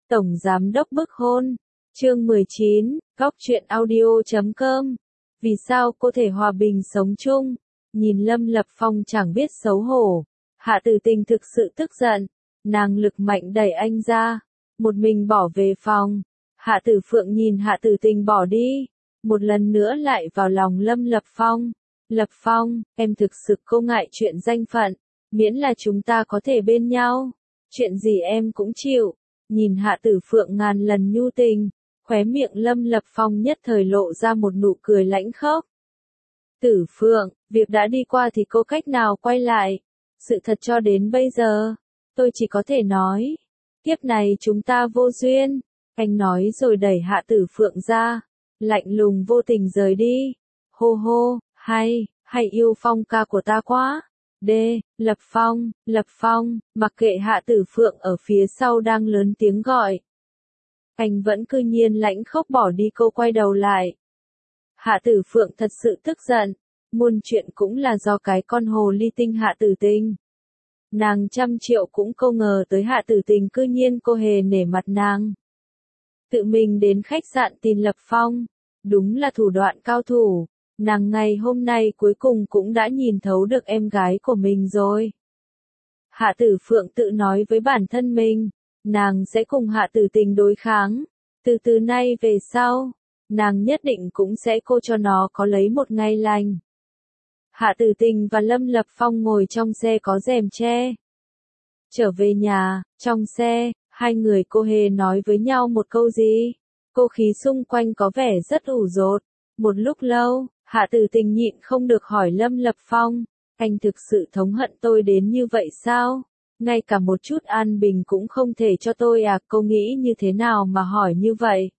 Tổng Giám đốc bức hôn. Chương 19, Góc truyện audio.com. Vì sao cô thể hòa bình sống chung? Nhìn Lâm Lập Phong chẳng biết xấu hổ. Hạ Tử Tình thực sự tức giận. Nàng lực mạnh đẩy anh ra. Một mình bỏ về phòng. Hạ Tử Phượng nhìn Hạ Tử Tình bỏ đi. Một lần nữa lại vào lòng Lâm Lập Phong. Lập Phong, em thực sự không ngại chuyện danh phận. Miễn là chúng ta có thể bên nhau. Chuyện gì em cũng chịu. Nhìn Hạ Tử Phượng ngàn lần nhu tình. Khóe miệng Lâm Lập Phong nhất thời lộ ra một nụ cười lãnh khốc. Tử Phượng, việc đã đi qua thì có cách nào quay lại. Sự thật cho đến bây giờ, tôi chỉ có thể nói. Kiếp này chúng ta vô duyên. Anh nói rồi đẩy Hạ Tử Phượng ra. Lạnh lùng vô tình rời đi. Hô hô, hay yêu Phong ca của ta quá. Lập Phong, mặc kệ Hạ Tử Phượng ở phía sau đang lớn tiếng gọi. Anh vẫn cư nhiên lãnh khốc bỏ đi, cô quay đầu lại. Hạ Tử Phượng thật sự tức giận. Muôn chuyện cũng là do cái con hồ ly tinh Hạ Tử Tình. Nàng trăm triệu cũng không ngờ tới Hạ Tử Tình cư nhiên cô hề nể mặt nàng. Tự mình đến khách sạn tìm Lập Phong. Đúng là thủ đoạn cao thủ. Nàng ngày hôm nay cuối cùng cũng đã nhìn thấu được em gái của mình rồi. Hạ Tử Phượng tự nói với bản thân mình. Nàng sẽ cùng Hạ Tử Tình đối kháng. Từ nay về sau, nàng nhất định cũng sẽ cô cho nó có lấy một ngày lành. Hạ Tử Tình và Lâm Lập Phong ngồi trong xe có rèm che. Trở về nhà, trong xe, hai người cô hề nói với nhau một câu gì. Cô khí xung quanh có vẻ rất ủ rột. Một lúc lâu, Hạ Tử Tình nhịn không được hỏi Lâm Lập Phong. Anh thực sự thống hận tôi đến như vậy sao? Ngay cả một chút an bình cũng không thể cho tôi à? Cô nghĩ như thế nào mà hỏi như vậy?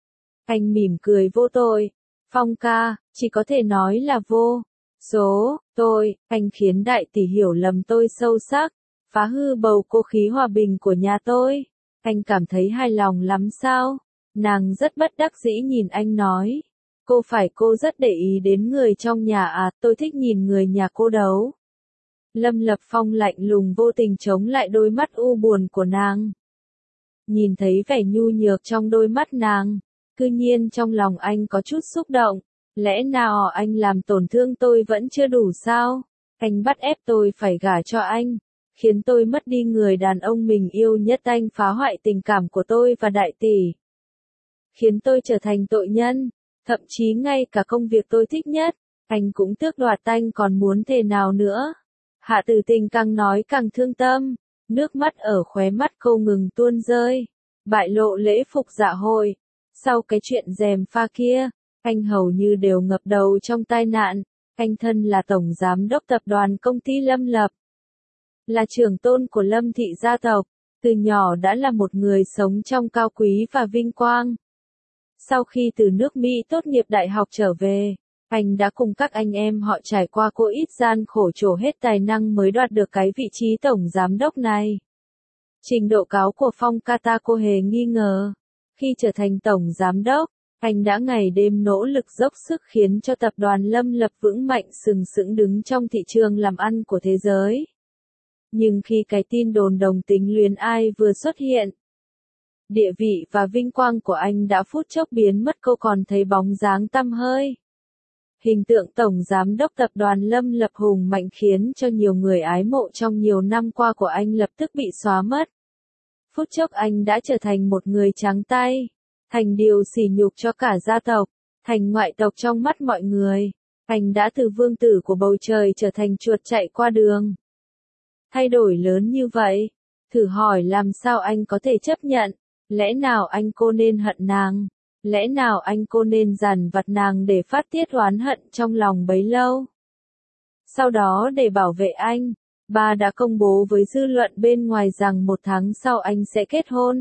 Anh mỉm cười vô tội. Phong ca, chỉ có thể nói là vô số, anh khiến đại tỷ hiểu lầm tôi sâu sắc, phá hư bầu không khí hòa bình của nhà tôi. Anh cảm thấy hài lòng lắm sao? Nàng rất bất đắc dĩ nhìn anh nói. Cô rất để ý đến người trong nhà à? Tôi thích nhìn người nhà cô đấu. Lâm Lập Phong lạnh lùng vô tình chống lại đôi mắt u buồn của nàng. Nhìn thấy vẻ nhu nhược trong đôi mắt nàng, cư nhiên trong lòng anh có chút xúc động. Lẽ nào anh làm tổn thương tôi vẫn chưa đủ sao? Anh bắt ép tôi phải gả cho anh, khiến tôi mất đi người đàn ông mình yêu nhất. Anh phá hoại tình cảm của tôi và đại tỷ, khiến tôi trở thành tội nhân, thậm chí ngay cả công việc tôi thích nhất, anh cũng tước đoạt. Anh còn muốn thế nào nữa? Hạ Tử Tình càng nói càng thương tâm, nước mắt ở khóe mắt không ngừng tuôn rơi, bại lộ lễ phục dạ hội. Sau cái chuyện gièm pha kia, anh hầu như đều ngập đầu trong tai nạn. Anh thân là tổng giám đốc tập đoàn công ty Lâm Lập, là trưởng tôn của Lâm thị gia tộc, từ nhỏ đã là một người sống trong cao quý và vinh quang. Sau khi từ nước Mỹ tốt nghiệp đại học trở về, anh đã cùng các anh em họ trải qua không ít gian khổ, trổ hết tài năng mới đoạt được cái vị trí tổng giám đốc này. Trình độ cao của Phong ca ta cô hề nghi ngờ. Khi trở thành tổng giám đốc, anh đã ngày đêm nỗ lực dốc sức khiến cho tập đoàn Lâm Lập vững mạnh sừng sững đứng trong thị trường làm ăn của thế giới. Nhưng khi cái tin đồn đồng tính luyến ai vừa xuất hiện, địa vị và vinh quang của anh đã phút chốc biến mất, cô còn thấy bóng dáng tăm hơi. Hình tượng tổng giám đốc tập đoàn Lâm Lập hùng mạnh khiến cho nhiều người ái mộ trong nhiều năm qua của anh lập tức bị xóa mất. Phút chốc anh đã trở thành một người trắng tay, thành điều sỉ nhục cho cả gia tộc, thành ngoại tộc trong mắt mọi người. Anh đã từ vương tử của bầu trời trở thành chuột chạy qua đường. Thay đổi lớn như vậy, thử hỏi làm sao anh có thể chấp nhận? Lẽ nào anh cô nên hận nàng? Lẽ nào anh cô nên dằn vặt nàng để phát tiết oán hận trong lòng bấy lâu? Sau đó để bảo vệ anh, bà đã công bố với dư luận bên ngoài rằng 1 tháng sau anh sẽ kết hôn.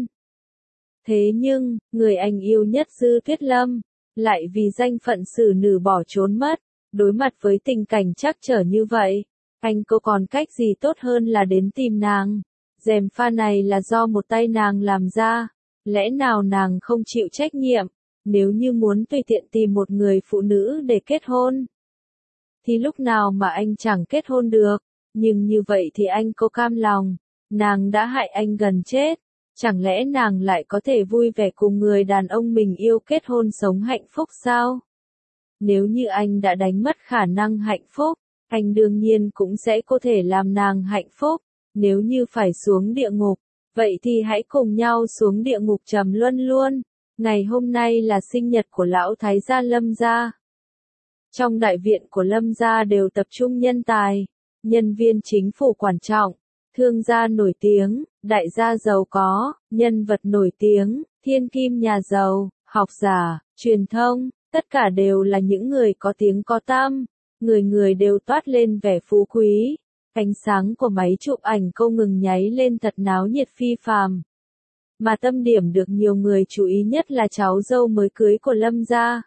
Thế nhưng, người anh yêu nhất Dư Tuyết Lâm, lại vì danh phận xử nữ bỏ trốn mất. Đối mặt với tình cảnh trắc trở như vậy, anh có còn cách gì tốt hơn là đến tìm nàng? Gièm pha này là do một tay nàng làm ra. Lẽ nào nàng không chịu trách nhiệm? Nếu như muốn tùy tiện tìm một người phụ nữ để kết hôn, thì lúc nào mà anh chẳng kết hôn được? Nhưng như vậy thì anh có cam lòng? Nàng đã hại anh gần chết. Chẳng lẽ nàng lại có thể vui vẻ cùng người đàn ông mình yêu kết hôn sống hạnh phúc sao? Nếu như anh đã đánh mất khả năng hạnh phúc, anh đương nhiên cũng sẽ có thể làm nàng hạnh phúc. Nếu như phải xuống địa ngục, vậy thì hãy cùng nhau xuống địa ngục trầm luân luôn. Ngày hôm nay là sinh nhật của lão thái gia Lâm gia. Trong đại viện của Lâm gia đều tập trung nhân tài, nhân viên chính phủ quan trọng, thương gia nổi tiếng, đại gia giàu có, nhân vật nổi tiếng, thiên kim nhà giàu, học giả, truyền thông, tất cả đều là những người có tiếng có tăm, người người đều toát lên vẻ phú quý. Ánh sáng của máy chụp ảnh không ngừng nháy lên thật náo nhiệt phi phàm. Mà tâm điểm được nhiều người chú ý nhất là cháu dâu mới cưới của Lâm gia.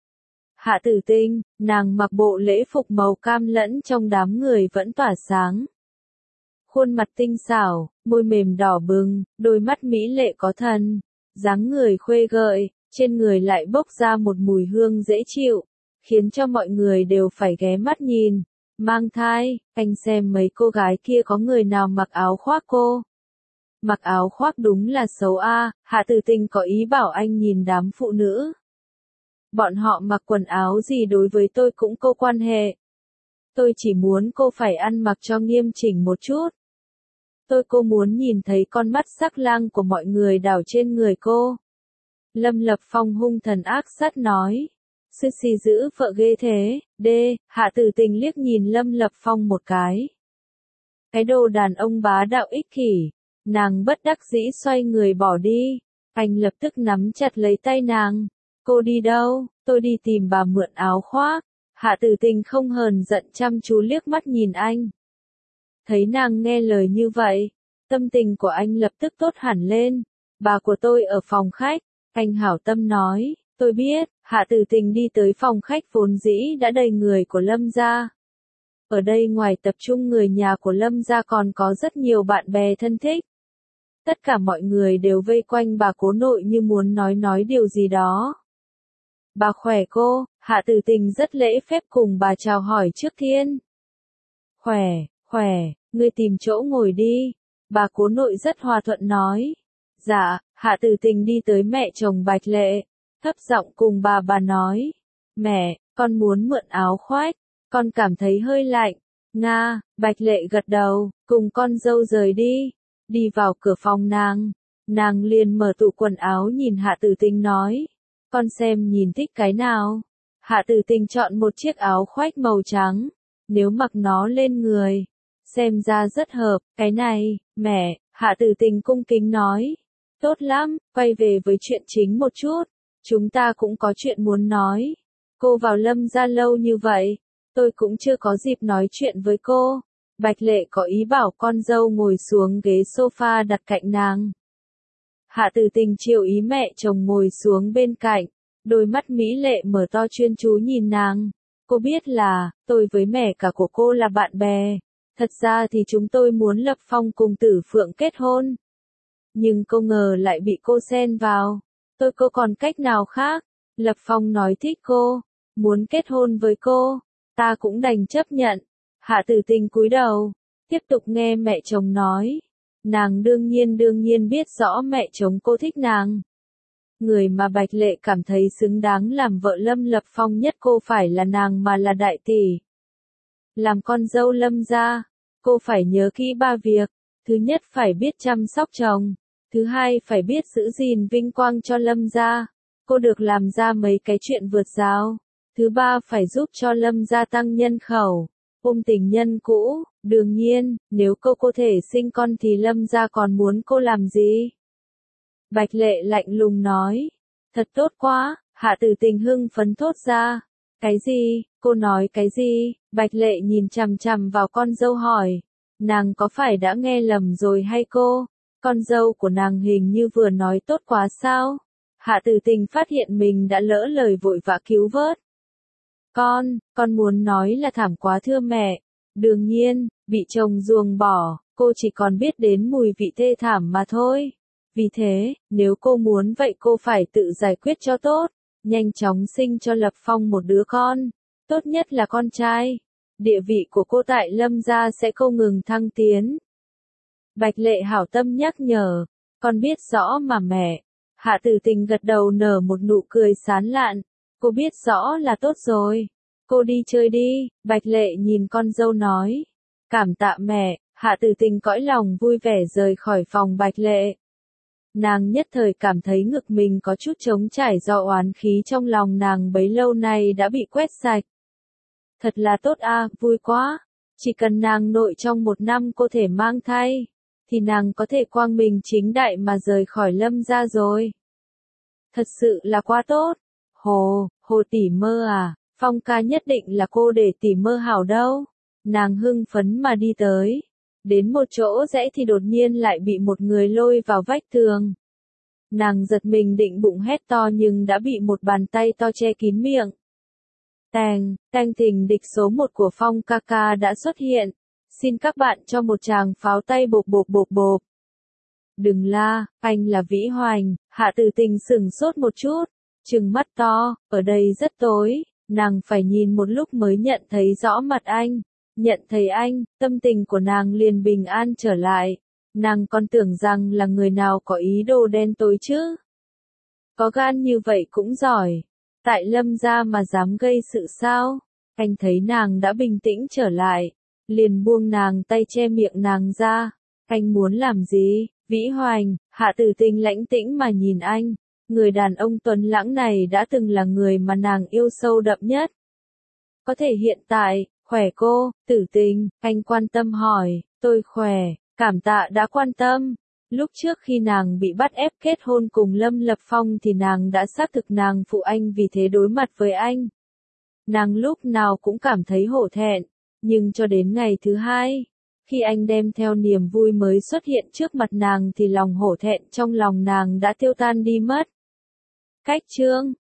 Hạ Tử Tinh, nàng mặc bộ lễ phục màu cam lẫn trong đám người vẫn tỏa sáng. Khuôn mặt tinh xảo, môi mềm đỏ bừng, đôi mắt mỹ lệ có thần, dáng người khuê gợi, trên người lại bốc ra một mùi hương dễ chịu, khiến cho mọi người đều phải ghé mắt nhìn. Mang thai, anh xem mấy cô gái kia có người nào mặc áo khoác cô? Mặc áo khoác đúng là xấu a. Hạ Tử Tinh có ý bảo anh nhìn đám phụ nữ. Bọn họ mặc quần áo gì đối với tôi cũng có quan hệ. Tôi chỉ muốn cô phải ăn mặc cho nghiêm chỉnh một chút. Cô muốn nhìn thấy con mắt sắc lang của mọi người đảo trên người cô. Lâm Lập Phong hung thần ác sát nói. Sư xì giữ vợ ghê thế, Hạ Tử Tình liếc nhìn Lâm Lập Phong một cái. Cái đồ đàn ông bá đạo ích kỷ, nàng bất đắc dĩ xoay người bỏ đi. Anh lập tức nắm chặt lấy tay nàng. Cô đi đâu? Tôi đi tìm bà mượn áo khoác. Hạ Tử Tình không hờn giận chăm chú liếc mắt nhìn anh. Thấy nàng nghe lời như vậy, tâm tình của anh lập tức tốt hẳn lên. Bà của tôi ở phòng khách, anh hảo tâm nói. Tôi biết, Hạ Tử Tình đi tới phòng khách vốn dĩ đã đầy người của Lâm gia. Ở đây ngoài tập trung người nhà của Lâm gia còn có rất nhiều bạn bè thân thích. Tất cả mọi người đều vây quanh bà cố nội như muốn nói điều gì đó. Bà khỏe cô? Hạ Tử Tình rất lễ phép cùng bà chào hỏi trước tiên. Khỏe, ngươi tìm chỗ ngồi đi. Bà cố nội rất hòa thuận nói. Dạ, Hạ Tử Tình đi tới mẹ chồng Bạch Lệ. Thấp giọng cùng bà nói. Mẹ, con muốn mượn áo khoác, con cảm thấy hơi lạnh. Nga, Bạch Lệ gật đầu, cùng con dâu rời đi. Đi vào cửa phòng nàng liền mở tủ quần áo nhìn Hạ Tử Tình nói. Con xem nhìn thích cái nào. Hạ Tử Tình chọn một chiếc áo khoác màu trắng, nếu mặc nó lên người, xem ra rất hợp. Cái này, mẹ, Hạ Tử Tình cung kính nói. Tốt lắm, quay về với chuyện chính một chút. Chúng ta cũng có chuyện muốn nói. Cô vào Lâm gia lâu như vậy, tôi cũng chưa có dịp nói chuyện với cô. Bạch Lệ có ý bảo con dâu ngồi xuống ghế sofa đặt cạnh nàng. Hạ Tử Tình chiều ý mẹ chồng ngồi xuống bên cạnh, đôi mắt mỹ lệ mở to chuyên chú nhìn nàng. Cô biết là, tôi với mẹ cả của cô là bạn bè. Thật ra thì chúng tôi muốn Lập Phong cùng Tử Phượng kết hôn. Nhưng cô ngờ lại bị cô xen vào. Cô còn cách nào khác? Lập Phong nói thích cô, muốn kết hôn với cô, ta cũng đành chấp nhận. Hạ Tử Tình cúi đầu, tiếp tục nghe mẹ chồng nói. Nàng đương nhiên biết rõ mẹ chồng cô thích nàng. Người mà Bạch Lệ cảm thấy xứng đáng làm vợ Lâm Lập Phong nhất cô phải là nàng mà là đại tỷ. Làm con dâu Lâm gia, cô phải nhớ kỹ 3 việc. Thứ nhất phải biết chăm sóc chồng. Thứ hai phải biết giữ gìn vinh quang cho Lâm gia. Cô được làm ra mấy cái chuyện vượt rào. Thứ ba phải giúp cho Lâm gia tăng nhân khẩu. Ôm tình nhân cũ. Đương nhiên, nếu cô có thể sinh con thì Lâm gia còn muốn cô làm gì? Bạch Lệ lạnh lùng nói. Thật tốt quá, Hạ Tử Tình hưng phấn thốt ra. Cái gì? Cô nói cái gì? Bạch Lệ nhìn chằm chằm vào con dâu hỏi. Nàng có phải đã nghe lầm rồi hay cô? Con dâu của nàng hình như vừa nói tốt quá sao? Hạ Tử Tình phát hiện mình đã lỡ lời vội vã cứu vớt. Con muốn nói là thảm quá thưa mẹ. Đương nhiên, bị chồng ruồng bỏ, cô chỉ còn biết đến mùi vị thê thảm mà thôi. Vì thế, nếu cô muốn vậy cô phải tự giải quyết cho tốt, nhanh chóng sinh cho Lập Phong một đứa con, tốt nhất là con trai. Địa vị của cô tại Lâm gia sẽ không ngừng thăng tiến. Bạch Lệ hảo tâm nhắc nhở, Con biết rõ mà mẹ. Hạ Tử Tình gật đầu nở một nụ cười sán lạn. Cô biết rõ là tốt rồi. Cô đi chơi đi, Bạch Lệ nhìn con dâu nói. Cảm tạ mẹ, Hạ Tử Tình cõi lòng vui vẻ rời khỏi phòng Bạch Lệ. Nàng nhất thời cảm thấy ngực mình có chút trống trải do oán khí trong lòng nàng bấy lâu nay đã bị quét sạch. Thật là tốt a, vui quá. Chỉ cần nàng nội trong 1 năm cô thể mang thai, thì nàng có thể quang minh chính đại mà rời khỏi Lâm gia rồi. Thật sự là quá tốt. Hồ tỷ mơ à, Phong ca nhất định là cô để tỷ mơ hảo đâu. Nàng hưng phấn mà đi tới. Đến một chỗ rẽ thì đột nhiên lại bị một người lôi vào vách tường. Nàng giật mình định bụng hét to nhưng đã bị một bàn tay to che kín miệng. Tang Thình địch số 1 của Phong ca ca đã xuất hiện. Xin các bạn cho một tràng pháo tay bộp bộp bộp bộp. Đừng la, anh là Vĩ Hoành. Hạ Tử Tình sửng sốt một chút, trừng mắt to, ở đây rất tối, nàng phải nhìn một lúc mới nhận thấy rõ mặt anh. Nhận thấy anh, tâm tình của nàng liền bình an trở lại. Nàng còn tưởng rằng là người nào có ý đồ đen tối chứ. Có gan như vậy cũng giỏi. Tại Lâm gia mà dám gây sự sao? Anh thấy nàng đã bình tĩnh trở lại, liền buông nàng tay che miệng nàng ra. Anh muốn làm gì? Vĩ Hoành, Hạ Tử Tình lãnh tĩnh mà nhìn anh. Người đàn ông tuấn lãng này đã từng là người mà nàng yêu sâu đậm nhất. Có thể hiện tại, khỏe cô, Tử Tình, anh quan tâm hỏi, tôi khỏe, cảm tạ đã quan tâm. Lúc trước khi nàng bị bắt ép kết hôn cùng Lâm Lập Phong thì nàng đã xác thực nàng phụ anh vì thế đối mặt với anh. Nàng lúc nào cũng cảm thấy hổ thẹn, nhưng cho đến ngày thứ 2, khi anh đem theo niềm vui mới xuất hiện trước mặt nàng thì lòng hổ thẹn trong lòng nàng đã tiêu tan đi mất. Cách chương